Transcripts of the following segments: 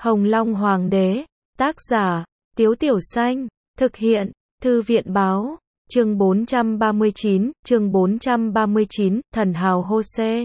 Hồng Long Hoàng đế, tác giả, Tiếu Tiểu Xanh, thực hiện, Thư viện báo, chương 439, thần hào Jose.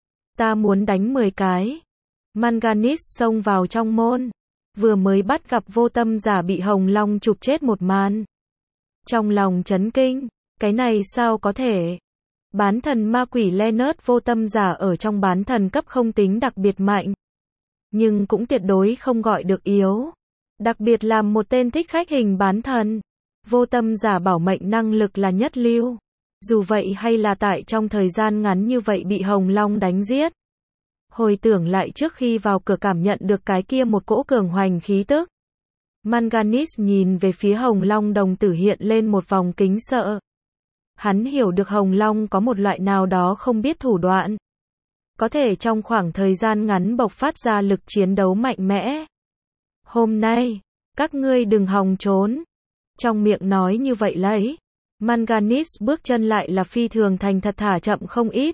Ta muốn đánh 10 cái. Manganese xông vào trong môn, vừa mới bắt gặp vô tâm giả bị Hồng Long chụp chết một màn. Trong lòng chấn kinh, cái này sao có thể? Bán thần ma quỷ Leonard vô tâm giả ở trong bán thần cấp không tính đặc biệt mạnh, nhưng cũng tuyệt đối không gọi được yếu. Đặc biệt là một tên thích khách hình bán thần, vô tâm giả bảo mệnh năng lực là nhất lưu. Dù vậy hay là tại trong thời gian ngắn như vậy bị Hồng Long đánh giết. Hồi tưởng lại trước khi vào cửa cảm nhận được cái kia một cỗ cường hoành khí tức. Manganese nhìn về phía Hồng Long, đồng tử hiện lên một vòng kính sợ. Hắn hiểu được Hồng Long có một loại nào đó không biết thủ đoạn, có thể trong khoảng thời gian ngắn bộc phát ra lực chiến đấu mạnh mẽ. Hôm nay, các ngươi đừng hòng trốn. Trong miệng nói như vậy lấy, Manganese bước chân lại là phi thường thành thật, thả chậm không ít.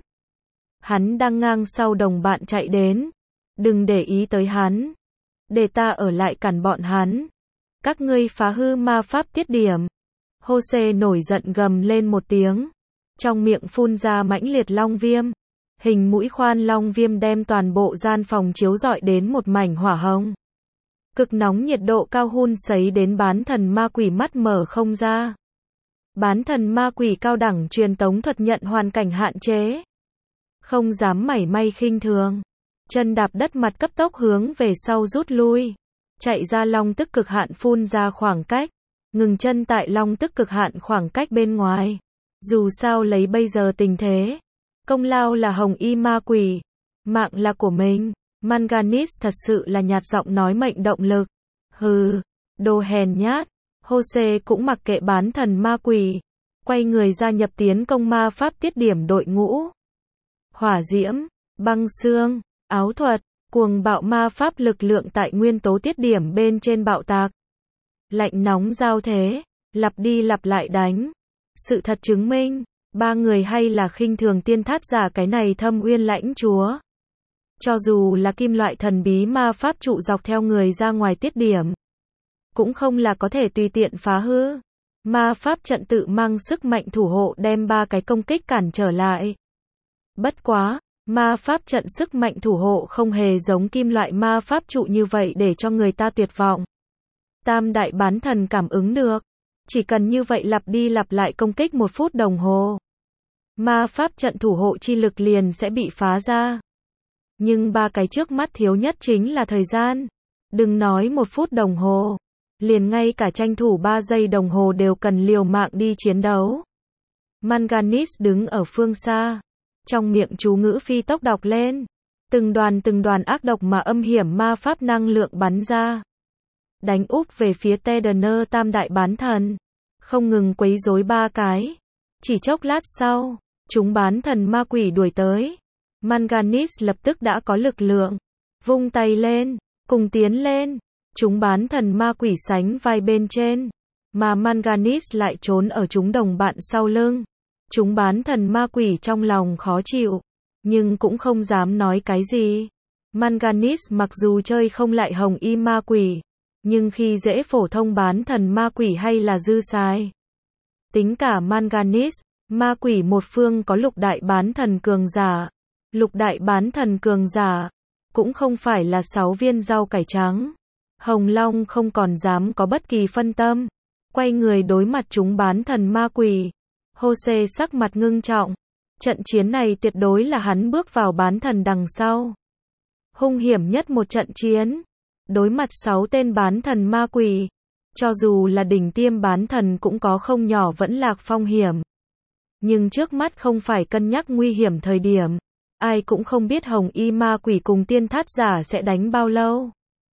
Hắn đang ngang sau đồng bạn chạy đến. Đừng để ý tới hắn. Để ta ở lại cản bọn hắn. Các ngươi phá hư ma pháp tiết điểm. Jose nổi giận gầm lên một tiếng. Trong miệng phun ra mãnh liệt long viêm. Hình mũi khoan long viêm đem toàn bộ gian phòng chiếu rọi đến một mảnh hỏa hồng. Cực nóng nhiệt độ cao hun sấy đến bán thần ma quỷ mắt mở không ra. Bán thần ma quỷ cao đẳng truyền tống thuật nhận hoàn cảnh hạn chế, không dám mảy may khinh thường. Chân đạp đất mặt cấp tốc hướng về sau rút lui. Chạy ra long tức cực hạn phun ra khoảng cách. Ngừng chân tại long tức cực hạn khoảng cách bên ngoài. Dù sao lấy bây giờ tình thế, công lao là hồng y ma quỷ, mạng là của mình. Manganese thật sự là nhạt giọng nói mệnh động lực. Hừ, đồ hèn nhát. Jose cũng mặc kệ bán thần ma quỷ, quay người gia nhập tiến công ma pháp tiết điểm đội ngũ. Hỏa diễm, băng xương, áo thuật, cuồng bạo ma pháp lực lượng tại nguyên tố tiết điểm bên trên bạo tạc. Lạnh nóng giao thế, lặp đi lặp lại đánh. Sự thật chứng minh, ba người hay là khinh thường tiên thát giả cái này thâm uyên lãnh chúa. Cho dù là kim loại thần bí ma pháp trụ dọc theo người ra ngoài tiết điểm, cũng không là có thể tùy tiện phá hư. Ma pháp trận tự mang sức mạnh thủ hộ đem ba cái công kích cản trở lại. Bất quá, ma pháp trận sức mạnh thủ hộ không hề giống kim loại ma pháp trụ như vậy để cho người ta tuyệt vọng. Tam đại bán thần cảm ứng được, chỉ cần như vậy lặp đi lặp lại công kích 1 phút đồng hồ, ma pháp trận thủ hộ chi lực liền sẽ bị phá ra. Nhưng ba cái trước mắt thiếu nhất chính là thời gian. Đừng nói 1 phút đồng hồ, liền ngay cả tranh thủ 3 giây đồng hồ đều cần liều mạng đi chiến đấu. Manganese đứng ở phương xa, trong miệng chú ngữ phi tốc đọc lên. Từng đoàn ác độc mà âm hiểm ma pháp năng lượng bắn ra, đánh úp về phía Tedener tam đại bán thần, không ngừng quấy rối ba cái. Chỉ chốc lát sau, chúng bán thần ma quỷ đuổi tới. Manganese lập tức đã có lực lượng, vung tay lên, cùng tiến lên. Chúng bán thần ma quỷ sánh vai bên trên, mà Manganese lại trốn ở chúng đồng bạn sau lưng. Chúng bán thần ma quỷ trong lòng khó chịu, nhưng cũng không dám nói cái gì. Manganese mặc dù chơi không lại hồng y ma quỷ, nhưng khi dễ phổ thông bán thần ma quỷ hay là dư xài. Tính cả Manganese, ma quỷ một phương có lục đại bán thần cường giả. Lục đại bán thần cường giả, cũng không phải là 6 viên rau cải trắng. Hồng Long không còn dám có bất kỳ phân tâm, quay người đối mặt chúng bán thần ma quỷ. Jose sắc mặt ngưng trọng. Trận chiến này tuyệt đối là hắn bước vào bán thần đằng sau hung hiểm nhất một trận chiến. Đối mặt 6 tên bán thần ma quỷ, cho dù là đỉnh tiêm bán thần cũng có không nhỏ vẫn lạc phong hiểm. Nhưng trước mắt không phải cân nhắc nguy hiểm thời điểm. Ai cũng không biết hồng y ma quỷ cùng tiên thát giả sẽ đánh bao lâu.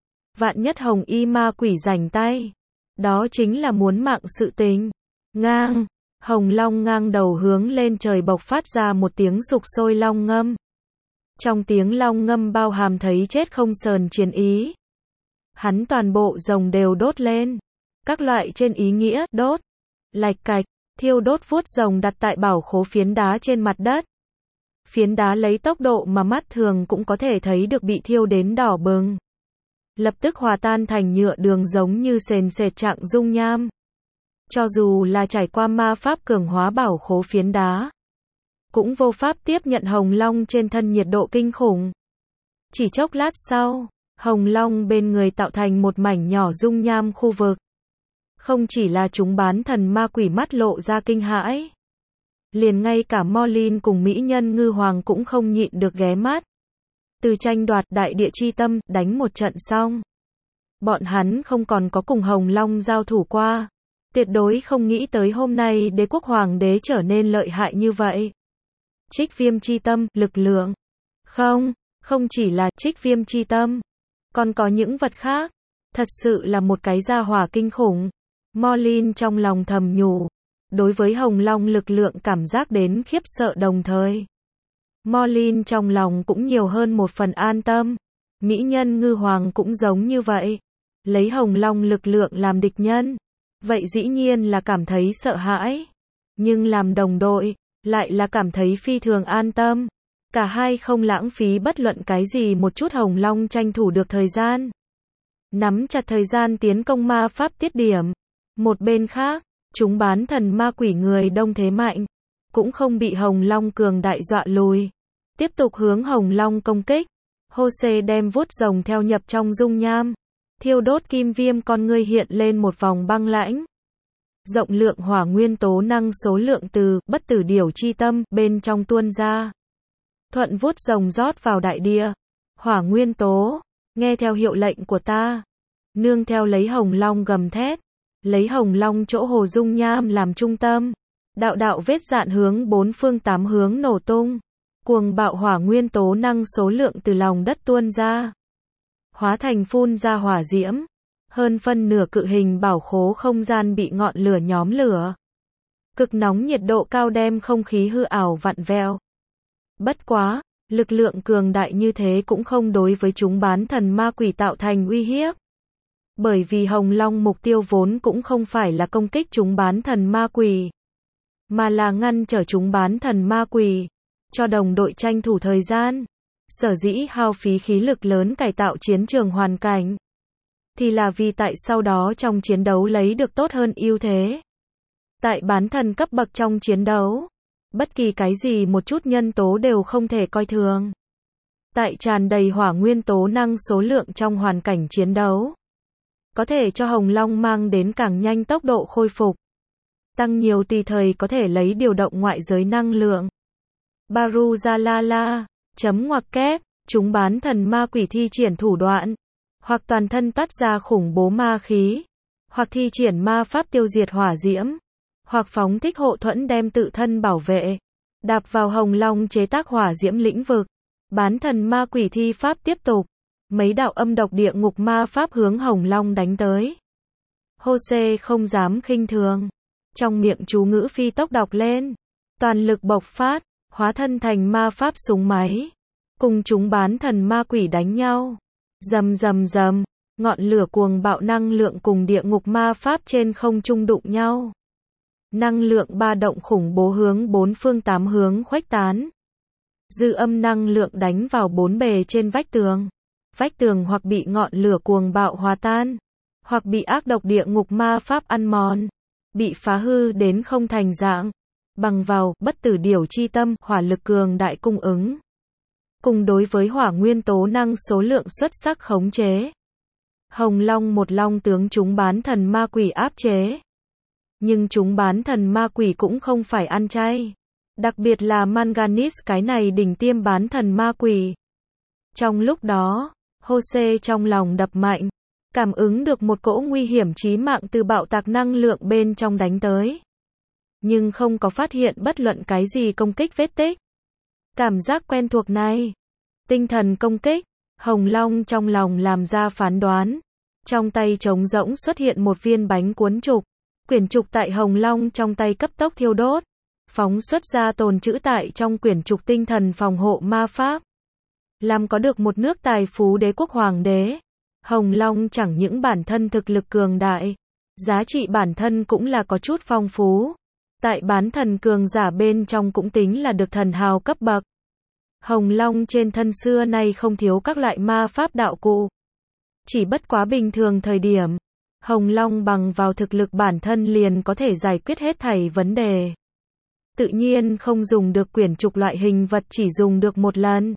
Vạn nhất hồng y ma quỷ rảnh tay, đó chính là muốn mạng sự tình. Ngang, Hồng Long ngang đầu hướng lên trời bộc phát ra một tiếng sục sôi long ngâm. Trong tiếng long ngâm bao hàm thấy chết không sờn chiến ý. Hắn toàn bộ rồng đều đốt lên. Các loại trên ý nghĩa đốt, lạch cạch, thiêu đốt vuốt rồng đặt tại bảo khố phiến đá trên mặt đất. Phiến đá lấy tốc độ mà mắt thường cũng có thể thấy được bị thiêu đến đỏ bừng. lập tức hòa tan thành nhựa đường giống như sền sệt trạng dung nham. Cho dù là trải qua ma pháp cường hóa bảo khố phiến đá, cũng vô pháp tiếp nhận hồng long trên thân nhiệt độ kinh khủng. Chỉ chốc lát sau, hồng long bên người tạo thành một mảnh nhỏ dung nham khu vực. Không chỉ là chúng bán thần ma quỷ mắt lộ ra kinh hãi, liền ngay cả Morlin cùng mỹ nhân ngư hoàng cũng không nhịn được ghé mắt. Từ tranh đoạt đại địa chi tâm, đánh một trận xong, bọn hắn không còn có cùng hồng long giao thủ qua. Tuyệt đối không nghĩ tới hôm nay đế quốc hoàng đế trở nên lợi hại như vậy. Trích viêm chi tâm, lực lượng. Không chỉ là trích viêm chi tâm, còn có những vật khác. Thật sự là một cái gia hỏa kinh khủng. Morlin trong lòng thầm nhủ. Đối với hồng long lực lượng cảm giác đến khiếp sợ đồng thời, Morlin trong lòng cũng nhiều hơn một phần an tâm. Mỹ nhân ngư hoàng cũng giống như vậy. Lấy hồng long lực lượng làm địch nhân, vậy dĩ nhiên là cảm thấy sợ hãi. Nhưng làm đồng đội, lại là cảm thấy phi thường an tâm. Cả hai không lãng phí bất luận cái gì, một chút hồng long tranh thủ được thời gian. Nắm chặt thời gian tiến công ma pháp tiết điểm. Một bên khác, chúng bán thần ma quỷ người đông thế mạnh, cũng không bị hồng long cường đại dọa lùi. Tiếp tục hướng hồng long công kích. Jose đem vuốt rồng theo nhập trong dung nham. Thiêu đốt kim viêm con ngươi hiện lên một vòng băng lãnh. Rộng lượng hỏa nguyên tố năng số lượng từ bất tử điểu chi tâm bên trong tuôn ra. Thuận vuốt rồng rót vào đại địa. Hỏa nguyên tố, nghe theo hiệu lệnh của ta. Nương theo lấy hồng long gầm thét. Lấy hồng long chỗ hồ dung nham làm trung tâm. Đạo đạo vết dạn hướng bốn phương tám hướng nổ tung. Cuồng bạo hỏa nguyên tố năng số lượng từ lòng đất tuôn ra, hóa thành phun ra hỏa diễm. Hơn phân nửa cự hình bảo khố không gian bị ngọn lửa nhóm lửa. Cực nóng nhiệt độ cao đem không khí hư ảo vặn vẹo. Bất quá, lực lượng cường đại như thế cũng không đối với chúng bán thần ma quỷ tạo thành uy hiếp. Bởi vì hồng long mục tiêu vốn cũng không phải là công kích chúng bán thần ma quỷ, mà là ngăn trở chúng bán thần ma quỷ, cho đồng đội tranh thủ thời gian. Sở dĩ hao phí khí lực lớn cải tạo chiến trường hoàn cảnh, thì là vì tại sau đó trong chiến đấu lấy được tốt hơn ưu thế. Tại bán thần cấp bậc trong chiến đấu, bất kỳ cái gì một chút nhân tố đều không thể coi thường. Tại tràn đầy hỏa nguyên tố năng số lượng trong hoàn cảnh chiến đấu, có thể cho hồng long mang đến càng nhanh tốc độ khôi phục, tăng nhiều tùy thời có thể lấy điều động ngoại giới năng lượng. Baruzalala, chấm ngoặc kép, chúng bán thần ma quỷ thi triển thủ đoạn, hoặc toàn thân toát ra khủng bố ma khí, hoặc thi triển ma pháp tiêu diệt hỏa diễm, hoặc phóng thích hộ thuẫn đem tự thân bảo vệ, đạp vào hồng long chế tác hỏa diễm lĩnh vực. Bán thần ma quỷ thi pháp tiếp tục, mấy đạo âm độc địa ngục ma pháp hướng hồng long đánh tới. Jose không dám khinh thường, trong miệng chú ngữ phi tốc đọc lên, toàn lực bộc phát, hóa thân thành ma pháp súng máy, cùng chúng bán thần ma quỷ đánh nhau. Rầm rầm rầm, ngọn lửa cuồng bạo năng lượng cùng địa ngục ma pháp trên không trung đụng nhau. Năng lượng ba động khủng bố hướng bốn phương tám hướng khuếch tán. Dư âm năng lượng đánh vào bốn bề trên vách tường. Vách tường hoặc bị ngọn lửa cuồng bạo hòa tan, hoặc bị ác độc địa ngục ma pháp ăn mòn, bị phá hư đến không thành dạng. Bằng vào bất tử điểu chi tâm, hỏa lực cường đại cung ứng, cùng đối với hỏa nguyên tố năng số lượng xuất sắc khống chế, hồng long một long tướng chúng bán thần ma quỷ áp chế. Nhưng chúng bán thần ma quỷ cũng không phải ăn chay, đặc biệt là Manganis, cái này đỉnh tiêm bán thần ma quỷ. Trong lúc đó, Jose trong lòng đập mạnh, cảm ứng được một cỗ nguy hiểm chí mạng từ bạo tạc năng lượng bên trong đánh tới, nhưng không có phát hiện bất luận cái gì công kích vết tích. Cảm giác quen thuộc này, tinh thần công kích, hồng long trong lòng làm ra phán đoán. Trong tay trống rỗng xuất hiện một viên bánh cuốn trục, quyển trục tại hồng long trong tay cấp tốc thiêu đốt, phóng xuất ra tồn trữ tại trong quyển trục tinh thần phòng hộ ma pháp. Làm có được một nước tài phú đế quốc hoàng đế, hồng long chẳng những bản thân thực lực cường đại, giá trị bản thân cũng là có chút phong phú. Tại bán thần cường giả bên trong cũng tính là được thần hào cấp bậc. Hồng long trên thân xưa nay không thiếu các loại ma pháp đạo cụ. Chỉ bất quá bình thường thời điểm, Hồng Long bằng vào thực lực bản thân liền có thể giải quyết hết thảy vấn đề. Tự nhiên không dùng được quyển trục loại hình vật chỉ dùng được một lần.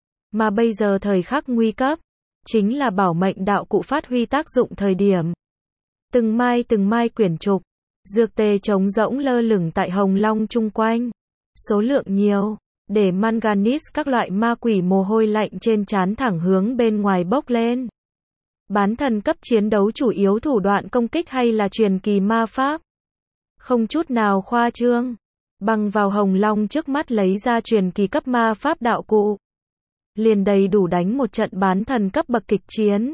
Mà bây giờ thời khắc nguy cấp, chính là bảo mệnh đạo cụ phát huy tác dụng thời điểm. Từng mai quyển trục, dược tề trống rỗng lơ lửng tại Hồng Long chung quanh. Số lượng nhiều, để manganese các loại ma quỷ mồ hôi lạnh trên trán thẳng hướng bên ngoài bốc lên. Bán thần cấp chiến đấu chủ yếu thủ đoạn công kích hay là truyền kỳ ma pháp? Không chút nào khoa trương. Bằng vào Hồng Long trước mắt lấy ra truyền kỳ cấp ma pháp đạo cụ. Liền đầy đủ đánh một trận bán thần cấp bậc kịch chiến.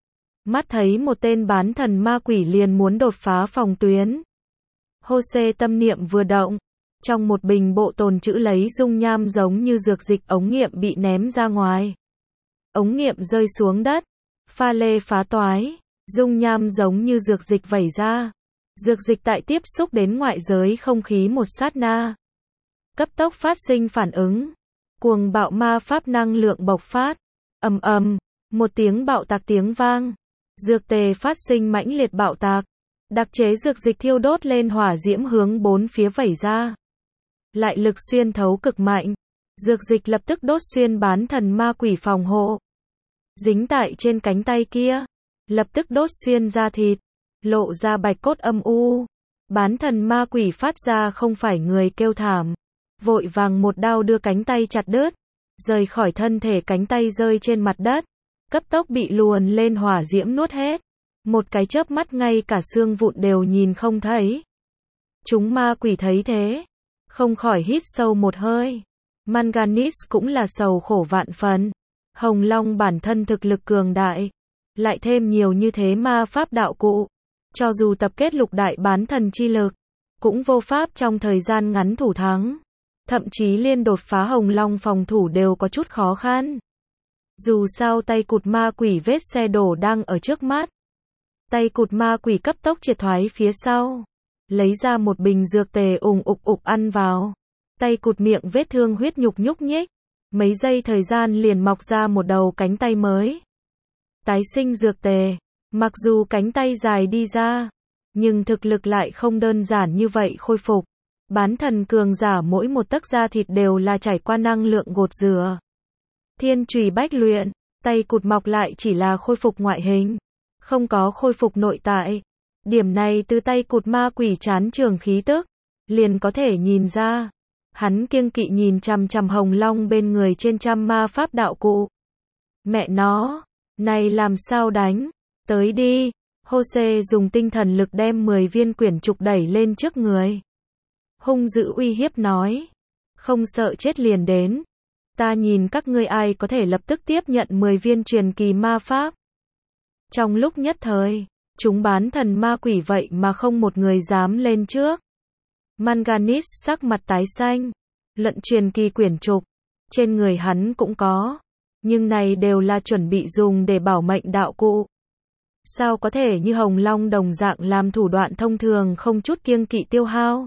Mắt thấy một tên bán thần ma quỷ liền muốn đột phá phòng tuyến. Jose tâm niệm vừa động. Trong một bình bộ tồn trữ lấy dung nham giống như dược dịch ống nghiệm bị ném ra ngoài. Ống nghiệm rơi xuống đất. Pha lê phá toái. Dung nham giống như dược dịch vẩy ra. Dược dịch tại tiếp xúc đến ngoại giới không khí một sát na. Cấp tốc phát sinh phản ứng. Cuồng bạo ma pháp năng lượng bộc phát. Ầm ầm, một tiếng bạo tạc tiếng vang. Dược tề phát sinh mãnh liệt bạo tạc. Đặc chế dược dịch thiêu đốt lên hỏa diễm hướng bốn phía vẩy ra. Lại lực xuyên thấu cực mạnh. Dược dịch lập tức đốt xuyên bán thần ma quỷ phòng hộ. Dính tại trên cánh tay kia. Lập tức đốt xuyên da thịt. Lộ ra bạch cốt âm u. Bán thần ma quỷ phát ra không phải người kêu thảm. Vội vàng một đao đưa cánh tay chặt đứt. Rời khỏi thân thể cánh tay rơi trên mặt đất. Cấp tốc bị luồn lên hỏa diễm nuốt hết. Một cái chớp mắt ngay cả xương vụn đều nhìn không thấy. Chúng ma quỷ thấy thế. Không khỏi hít sâu một hơi. Manganese cũng là sầu khổ vạn phần. Hồng Long bản thân thực lực cường đại. Lại thêm nhiều như thế ma pháp đạo cụ. Cho dù tập kết lục đại bán thần chi lực. Cũng vô pháp trong thời gian ngắn thủ thắng. Thậm chí liên đột phá Hồng Long phòng thủ đều có chút khó khăn. Dù sao tay cụt ma quỷ vết xe đổ đang ở trước mắt. Tay cụt ma quỷ cấp tốc triệt thoái phía sau. Lấy ra một bình dược tề ùng ục ăn vào. Tay cụt miệng vết thương huyết nhục nhúc nhích. Mấy giây thời gian liền mọc ra một đầu cánh tay mới. Tái sinh dược tề. Mặc dù cánh tay dài đi ra. Nhưng thực lực lại không đơn giản như vậy khôi phục. Bán thần cường giả mỗi một tấc da thịt đều là trải qua năng lượng gột rửa. Thiên chùy bách luyện. Tay cụt mọc lại chỉ là khôi phục ngoại hình. Không có khôi phục nội tại. Điểm này từ tay cụt ma quỷ chán trường khí tức. Liền có thể nhìn ra. Hắn kiêng kỵ nhìn chằm chằm Hồng Long bên người trên trăm ma pháp đạo cụ. Mẹ nó. Này làm sao đánh. Tới đi. Jose dùng tinh thần lực đem 10 viên quyển trục đẩy lên trước người. Hung dữ uy hiếp nói. Không sợ chết liền đến. Ta nhìn các ngươi ai có thể lập tức tiếp nhận 10 viên truyền kỳ ma pháp. Trong lúc nhất thời, chúng bán thần ma quỷ vậy mà không một người dám lên trước. Manganese sắc mặt tái xanh. Lận truyền kỳ quyển trục. Trên người hắn cũng có. Nhưng này đều là chuẩn bị dùng để bảo mệnh đạo cụ. Sao có thể như Hồng Long đồng dạng làm thủ đoạn thông thường không chút kiêng kỵ tiêu hao.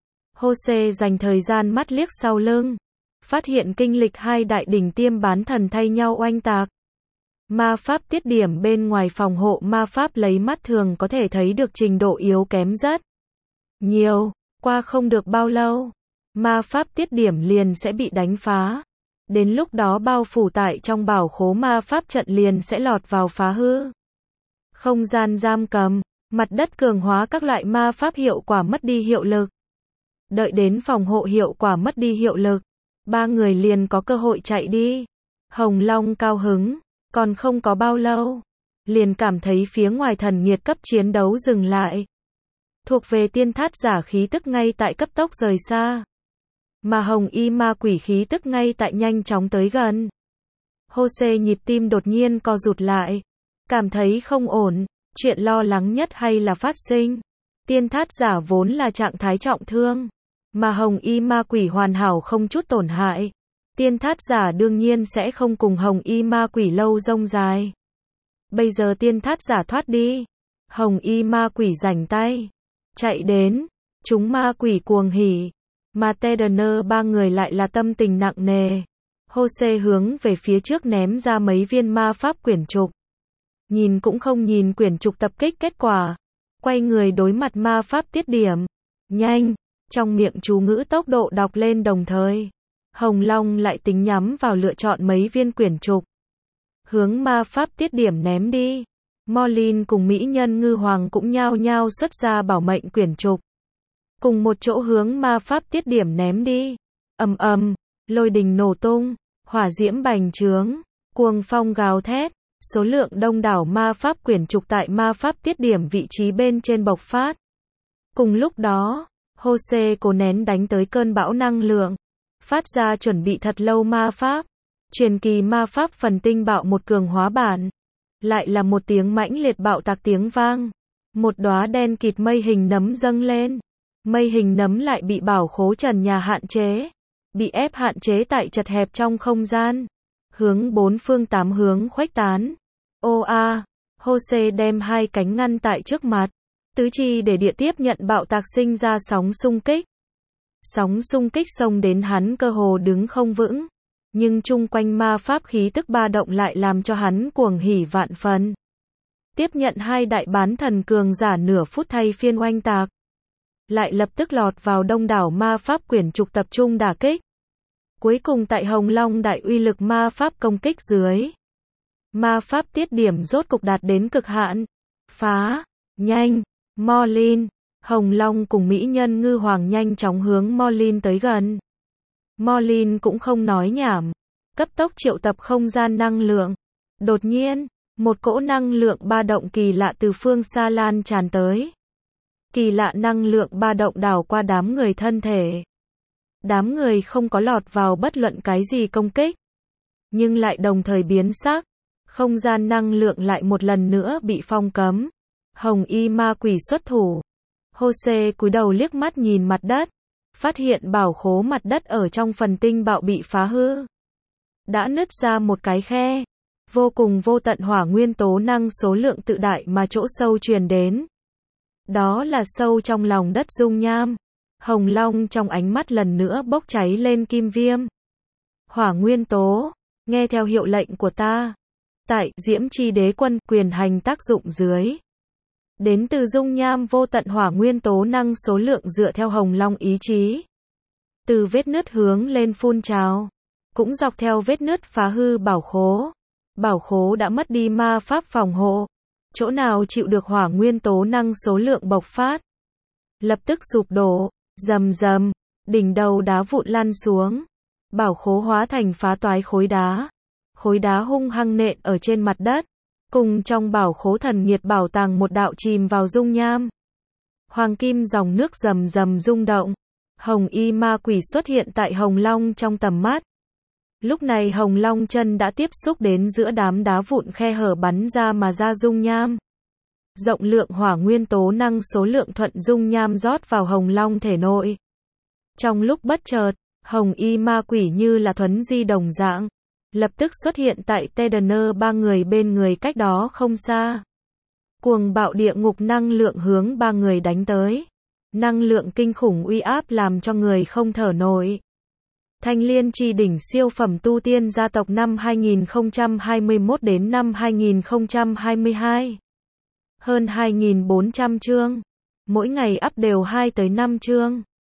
Jose dành thời gian mắt liếc sau lưng. Phát hiện kinh lịch hai đại đỉnh tiêm bán thần thay nhau oanh tạc. Ma pháp tiết điểm bên ngoài phòng hộ ma pháp lấy mắt thường có thể thấy được trình độ yếu kém rất nhiều. Qua không được bao lâu, ma pháp tiết điểm liền sẽ bị đánh phá. Đến lúc đó bao phủ tại trong bảo khố ma pháp trận liền sẽ lọt vào phá hư. Không gian giam cầm, mặt đất cường hóa các loại ma pháp hiệu quả mất đi hiệu lực. Đợi đến phòng hộ hiệu quả mất đi hiệu lực, ba người liền có cơ hội chạy đi. Hồng Long cao hứng, còn không có bao lâu, liền cảm thấy phía ngoài thần nghiệt cấp chiến đấu dừng lại. Thuộc về tiên thát giả khí tức ngay tại cấp tốc rời xa. Mà hồng y ma quỷ khí tức ngay tại nhanh chóng tới gần. Jose nhịp tim đột nhiên co rụt lại. Cảm thấy không ổn, chuyện lo lắng nhất hay là phát sinh. Tiên thát giả vốn là trạng thái trọng thương. Mà hồng y ma quỷ hoàn hảo không chút tổn hại. Tiên thát giả đương nhiên sẽ không cùng hồng y ma quỷ lâu rông dài. Bây giờ tiên thát giả thoát đi. Hồng y ma quỷ rảnh tay. Chạy đến. Chúng ma quỷ cuồng hỉ. Mà Tedner ba người lại là tâm tình nặng nề. Jose hướng về phía trước ném ra mấy viên ma pháp quyển trục. nhìn cũng không nhìn quyển trục tập kích kết quả. Quay người đối mặt ma pháp tiết điểm. Nhanh, trong miệng chú ngữ tốc độ đọc lên đồng thời. Hồng Long lại tính nhắm vào lựa chọn mấy viên quyển trục. Hướng ma pháp tiết điểm ném đi. Morlin cùng mỹ nhân ngư hoàng cũng nhao nhao xuất ra bảo mệnh quyển trục. Cùng một chỗ hướng ma pháp tiết điểm ném đi. Ầm ầm, lôi đình nổ tung, hỏa diễm bành trướng, cuồng phong gào thét, số lượng đông đảo ma pháp quyển trục tại ma pháp tiết điểm vị trí bên trên bộc phát. Cùng lúc đó, Jose cố nén đánh tới cơn bão năng lượng, phát ra chuẩn bị thật lâu ma pháp. Truyền kỳ ma pháp phần tinh bạo một cường hóa bản. Lại là một tiếng mãnh liệt bạo tạc tiếng vang. Một đóa đen kịt mây hình nấm dâng lên. Mây hình nấm lại bị bảo khố trần nhà hạn chế. Bị ép hạn chế tại chật hẹp trong không gian. Hướng bốn phương tám hướng khuếch tán. Jose đem hai cánh ngăn tại trước mặt. Tứ chi để địa tiếp nhận bạo tạc sinh ra sóng xung kích. Sóng xung kích xông đến hắn cơ hồ đứng không vững. Nhưng chung quanh ma pháp khí tức ba động lại làm cho hắn cuồng hỉ vạn phần. Tiếp nhận hai đại bán thần cường giả nửa phút thay phiên oanh tạc. Lại lập tức lọt vào đông đảo ma pháp quyển trục tập trung đả kích. Cuối cùng tại Hồng Long đại uy lực ma pháp công kích dưới. Ma pháp tiết điểm rốt cục đạt đến cực hạn. Phá, nhanh, Morlin, Hồng Long cùng mỹ nhân ngư hoàng nhanh chóng hướng Morlin tới gần. Morlin cũng không nói nhảm, cấp tốc triệu tập không gian năng lượng. Đột nhiên, một cỗ năng lượng ba động kỳ lạ từ phương xa lan tràn tới. Kỳ lạ năng lượng ba động đảo qua đám người thân thể. Đám người không có lọt vào bất luận cái gì công kích, nhưng lại đồng thời biến sắc. Không gian năng lượng lại một lần nữa bị phong cấm. Hồng y ma quỷ xuất thủ. Jose cúi đầu liếc mắt nhìn mặt đất. Phát hiện bảo khố mặt đất ở trong phần tinh bạo bị phá hư. Đã nứt ra một cái khe. Vô cùng vô tận hỏa nguyên tố năng số lượng tự đại mà chỗ sâu truyền đến. Đó là sâu trong lòng đất dung nham. Hồng Long trong ánh mắt lần nữa bốc cháy lên kim viêm. Hỏa nguyên tố, nghe theo hiệu lệnh của ta. Tại Diễm Chi Đế Quân quyền hành tác dụng dưới. Đến từ dung nham vô tận hỏa nguyên tố năng số lượng dựa theo Hồng Long ý chí. Từ vết nứt hướng lên phun trào. Cũng dọc theo vết nứt phá hư bảo khố. Bảo khố đã mất đi ma pháp phòng hộ. Chỗ nào chịu được hỏa nguyên tố năng số lượng bộc phát. Lập tức sụp đổ, rầm rầm, đỉnh đầu đá vụn lăn xuống. Bảo khố hóa thành phá toái khối đá. Khối đá hung hăng nện ở trên mặt đất. Cùng trong bảo khố thần nhiệt bảo tàng một đạo chìm vào dung nham. Hoàng kim dòng nước rầm rầm rung động. Hồng y ma quỷ xuất hiện tại Hồng Long trong tầm mắt. Lúc này Hồng Long chân đã tiếp xúc đến giữa đám đá vụn khe hở bắn ra mà ra dung nham. Rộng lượng hỏa nguyên tố năng số lượng thuận dung nham rót vào Hồng Long thể nội. Trong lúc bất chợt, Hồng y ma quỷ như là thuấn di đồng dạng. Lập tức xuất hiện tại Tedener ba người bên người cách đó không xa. Cuồng bạo địa ngục năng lượng hướng ba người đánh tới. Năng lượng kinh khủng uy áp làm cho người không thở nổi. Thanh Liên Chi đỉnh siêu phẩm tu tiên gia tộc năm 2021 đến năm 2022. Hơn 2.400 chương. Mỗi ngày up đều 2 tới 5 chương.